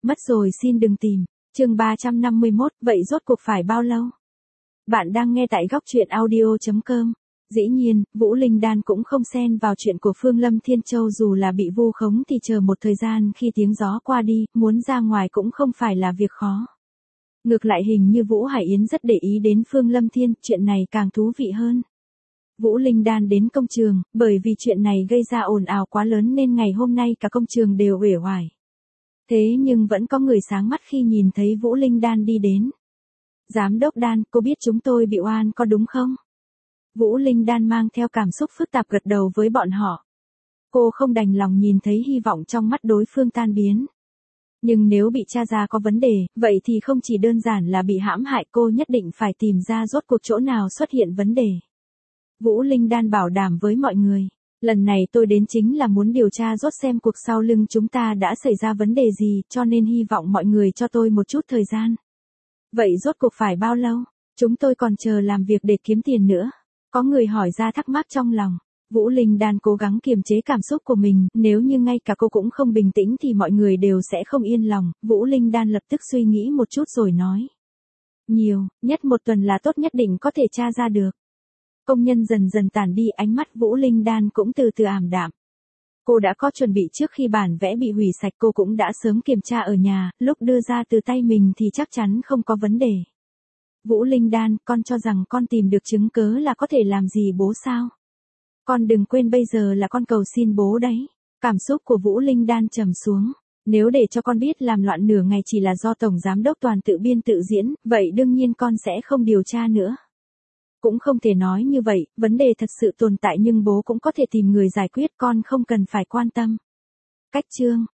Mất rồi xin đừng tìm. Chương 351, vậy rốt cuộc phải bao lâu? Bạn đang nghe tại góc truyện audio.com. Dĩ nhiên, Vũ Linh Đan cũng không xen vào chuyện của Phương Lâm Thiên Châu, dù là bị vu khống thì chờ một thời gian khi tiếng gió qua đi, muốn ra ngoài cũng không phải là việc khó. Ngược lại hình như Vũ Hải Yến rất để ý đến Phương Lâm Thiên, chuyện này càng thú vị hơn. Vũ Linh Đan đến công trường, bởi vì chuyện này gây ra ồn ào quá lớn nên ngày hôm nay cả công trường đều uể oải. Thế nhưng vẫn có người sáng mắt khi nhìn thấy Vũ Linh Đan đi đến. Giám đốc Đan, cô biết chúng tôi bị oan có đúng không? Vũ Linh Đan mang theo cảm xúc phức tạp gật đầu với bọn họ. Cô không đành lòng nhìn thấy hy vọng trong mắt đối phương tan biến. Nhưng nếu bị tra ra có vấn đề, vậy thì không chỉ đơn giản là bị hãm hại, cô nhất định phải tìm ra rốt cuộc chỗ nào xuất hiện vấn đề. Vũ Linh Đan bảo đảm với mọi người, lần này tôi đến chính là muốn điều tra rốt xem cuộc sau lưng chúng ta đã xảy ra vấn đề gì, cho nên hy vọng mọi người cho tôi một chút thời gian. Vậy rốt cuộc phải bao lâu? Chúng tôi còn chờ làm việc để kiếm tiền nữa. Có người hỏi ra thắc mắc trong lòng. Vũ Linh Đan cố gắng kiềm chế cảm xúc của mình, nếu như ngay cả cô cũng không bình tĩnh thì mọi người đều sẽ không yên lòng. Vũ Linh Đan lập tức suy nghĩ một chút rồi nói. Nhiều, nhất một tuần là tốt, nhất định có thể tra ra được. Công nhân dần dần tản đi, ánh mắt Vũ Linh Đan cũng từ từ ảm đạm. Cô đã có chuẩn bị trước khi bản vẽ bị hủy sạch, cô cũng đã sớm kiểm tra ở nhà, lúc đưa ra từ tay mình thì chắc chắn không có vấn đề. Vũ Linh Đan, con cho rằng con tìm được chứng cớ là có thể làm gì bố sao? Con đừng quên bây giờ là con cầu xin bố đấy. Cảm xúc của Vũ Linh Đan trầm xuống. Nếu để cho con biết làm loạn nửa ngày chỉ là do Tổng Giám đốc Toàn tự biên tự diễn, vậy đương nhiên con sẽ không điều tra nữa. Cũng không thể nói như vậy, vấn đề thật sự tồn tại nhưng bố cũng có thể tìm người giải quyết, con không cần phải quan tâm. Cách chương,